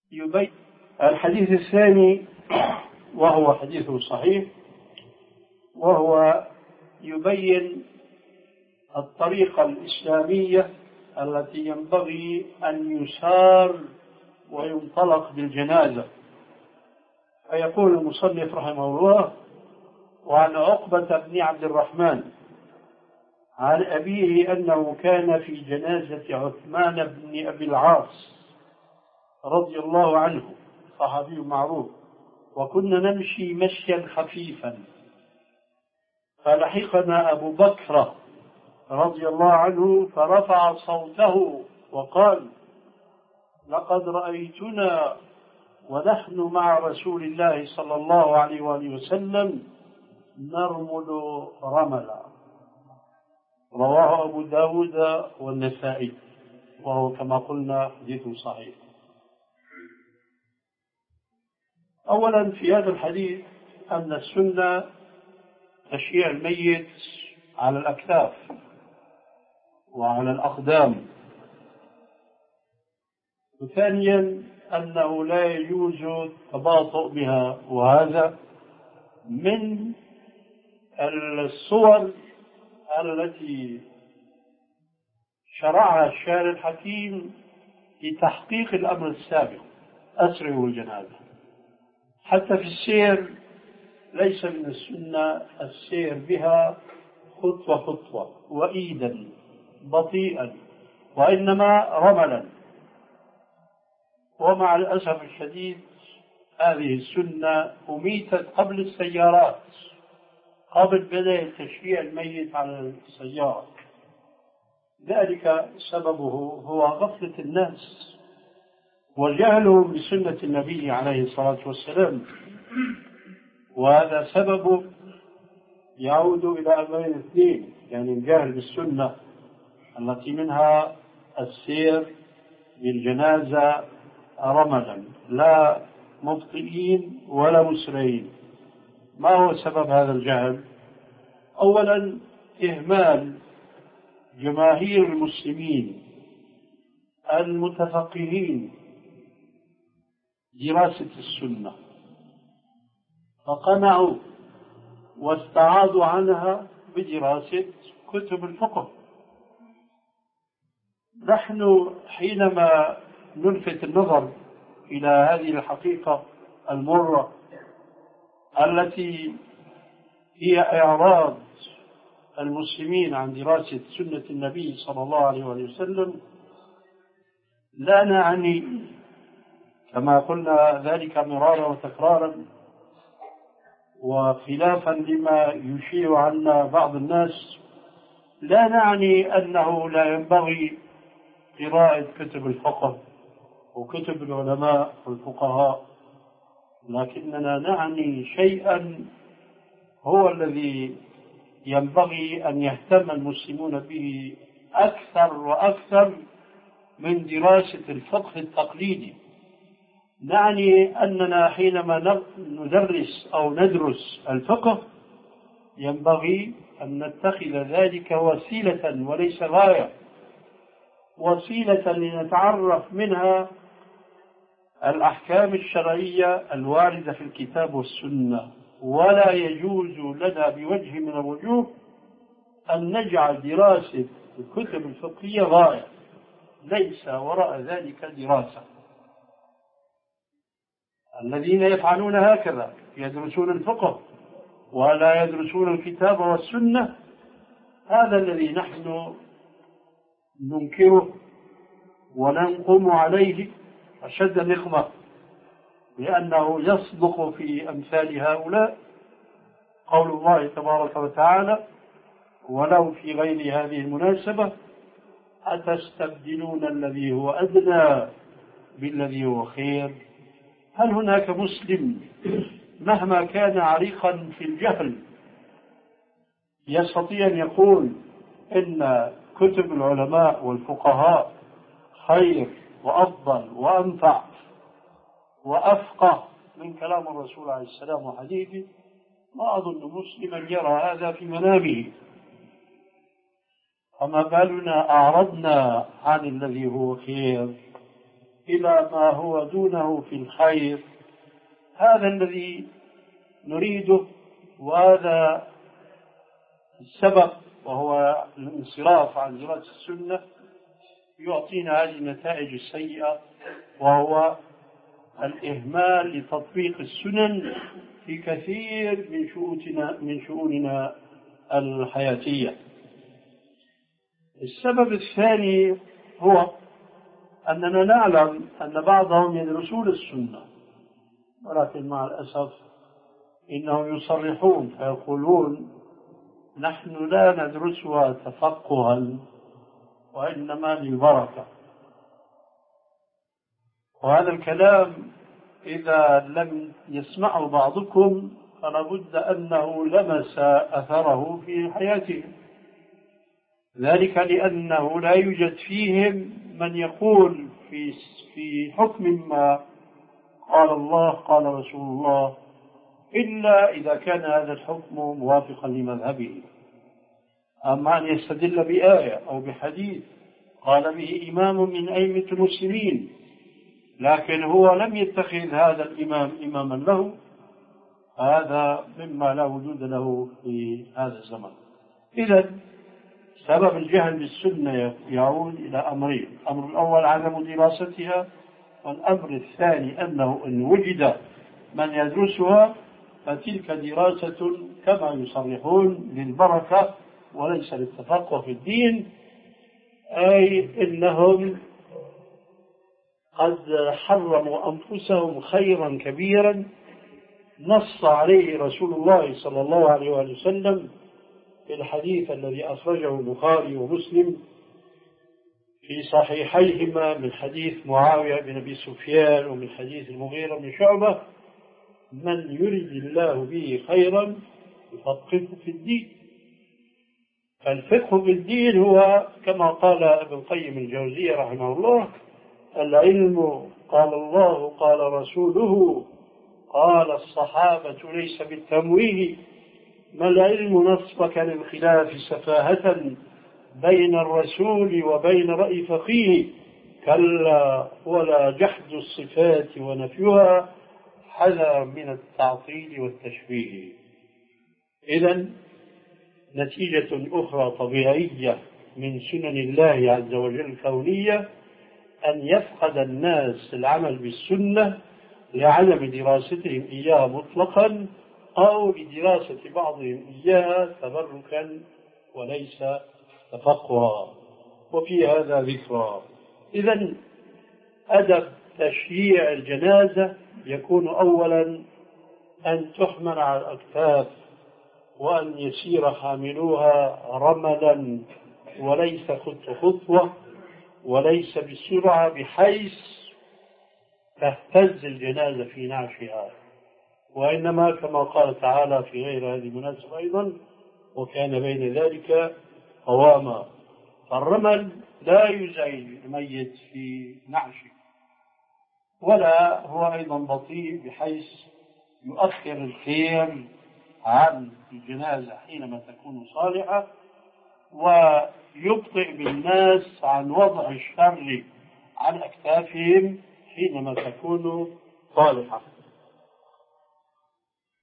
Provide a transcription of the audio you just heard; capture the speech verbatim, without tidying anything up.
يبين. الحديث الثاني وهو حديث صحيح، وهو يبين الطريقة الإسلامية التي ينبغي أن يسار وينطلق بالجنازة. فيقول المصنف رحمه الله: وعن عقبة بن عبد الرحمن عن أبيه أنه كان في جنازة عثمان بن أبي العاص رضي الله عنه، صحابي معروف، وكنا نمشي مشيا خفيفا، فلحقنا أبو بكر رضي الله عنه فرفع صوته وقال: لقد رأيتنا ونحن مع رسول الله صلى الله عليه وآله وسلم نرمل رملا. رواه أبو داود والنسائي، وهو كما قلنا حديث صحيح. أولا في هذا الحديث أن السنة تشييع الميت على الأكتاف وعلى الأقدام. وثانيا أنه لا يجوز التباطؤ بها، وهذا من الصور التي شرعها الشارع الحكيم لتحقيق الأمر السابق: أسرعوا الجنازة. حتى في السير ليس من السنة السير بها خطوة خطوة وإيدا بطيئا، وإنما رملا. ومع الأسف الشديد هذه السنة أميتت قبل السيارات، قبل بدء تشييع الميت على السيارة. ذلك سببه هو غفلة الناس وجهلهم بسنة النبي عليه الصلاة والسلام، وهذا سبب يعود إلى أمرين اثنين: يعني الجهل بالسنة التي منها السير بالجنازة رملا، لا مبطئين ولا مسرعين. ما هو سبب هذا الجهل؟ أولا إهمال جماهير المسلمين المتفقهين دراسة السنة، فقنعوا واستعاضوا عنها بدراسة كتب الفقه. نحن حينما نلفت النظر إلى هذه الحقيقة المرة التي هي إعراض المسلمين عن دراسة سنة النبي صلى الله عليه وسلم، لا نعني، كما قلنا ذلك مرارا وتكرارا وخلافا لما يشيع عنا بعض الناس، لا نعني أنه لا ينبغي قراءة كتب الفقه وكتب العلماء والفقهاء، لكننا نعني شيئا هو الذي ينبغي أن يهتم المسلمون به أكثر وأكثر من دراسة الفقه التقليدي. نعني أننا حينما ندرس أو ندرس الفقه ينبغي أن نتخذ ذلك وسيلة وليس غاية، وسيلة لنتعرف منها الأحكام الشرعية الواردة في الكتاب والسنة. ولا يجوز لنا بوجه من الوجوه أن نجعل دراسة الكتب الفقهية غاية، ليس وراء ذلك دراسة. الذين يفعلون هكذا يدرسون الفقه ولا يدرسون الكتاب والسنة، هذا الذي نحن ننكره وننقم عليه أشد النقمة، لأنه يصدق في أمثال هؤلاء قول الله تبارك وتعالى: ولو في غير هذه المناسبة أتستبدلون الذي هو أدنى بالذي هو خير. هل هناك مسلم مهما كان عريقا في الجهل يستطيع أن يقول إن كتب العلماء والفقهاء خير وأفضل وأنفع وأفقه من كلام الرسول عليه السلام وحديثه؟ ما أظن مسلما يرى هذا في منامه، فما بالنا أعرضنا عن الذي هو خير. إلى ما هو دونه في الخير. هذا الذي نريده، وهذا السبب وهو الانصراف عن دراسة السنة يعطينا هذه النتائج السيئة، وهو الإهمال لتطبيق السنن في كثير من شؤوننا من شؤوننا الحياتية. السبب الثاني هو أننا نعلم أن بعضهم يدرسون السنة، ولكن مع الأسف إنهم يصرحون فيقولون نحن لا ندرسها تفقها وإنما للبركة. وهذا الكلام إذا لم يسمعه بعضكم فلا بد أنه لمس أثره في حياته، ذلك لأنه لا يوجد فيهم من يقول في في حكم ما قال الله قال رسول الله إلا إذا كان هذا الحكم موافقا لمذهبه. أما أن يستدل بآية أو بحديث قال به إمام من أئمة المسلمين لكن هو لم يتخذ هذا الإمام إماما له، هذا مما لا وجود له في هذا الزمن. إذن سبب الجهل بالسنة يعود إلى أمرين: الأمر الأول عدم دراستها، والأمر الثاني أنه إن وجد من يدرسها فتلك دراسة كما يصرحون للبركة وليس للتفقه في الدين، أي إنهم قد حرموا أنفسهم خيرا كبيرا نص عليه رسول الله صلى الله عليه وسلم في الحديث الذي أخرجه البخاري ومسلم في صحيحيهما من حديث معاوية بن أبي سفيان ومن حديث المغيرة بن شعبة: من يرد الله به خيرا يفقهه في الدين. فالفقه في الدين هو كما قال ابن القيم الجوزية رحمه الله: العلم قال الله قال رسوله قال الصحابة ليس بالتمويه، ما العلم نصبك للخلاف سفاهة بين الرسول وبين رأي فقيه، كلا ولا جحد الصفات ونفيها حذر من التعطيل والتشبيه. إذن نتيجة أخرى طبيعية من سنن الله عز وجل الكونية أن يفقد الناس العمل بالسنة لعدم دراستهم إياها مطلقا أو لدراسة بعضهم إياها تبركا وليس تفقها، وفي هذا ذكرى. إذن أدب تشييع الجنازة يكون أولا أن تحمل على الأكتاف وأن يسير حاملوها رملا وليس خطوة خطوة وليس بسرعة بحيث تهتز الجنازة في نعشها، وإنما كما قال تعالى في غير هذه المناسبة أيضا: وكان بين ذلك قواما. فالرمل لا يزعج الميت في نعشه، ولا هو أيضا بطيء بحيث يؤخر الخير عن الجنازة حينما تكون صالحة، ويبطئ بالناس عن وضع الشر على أكتافهم حينما تكون صالحة.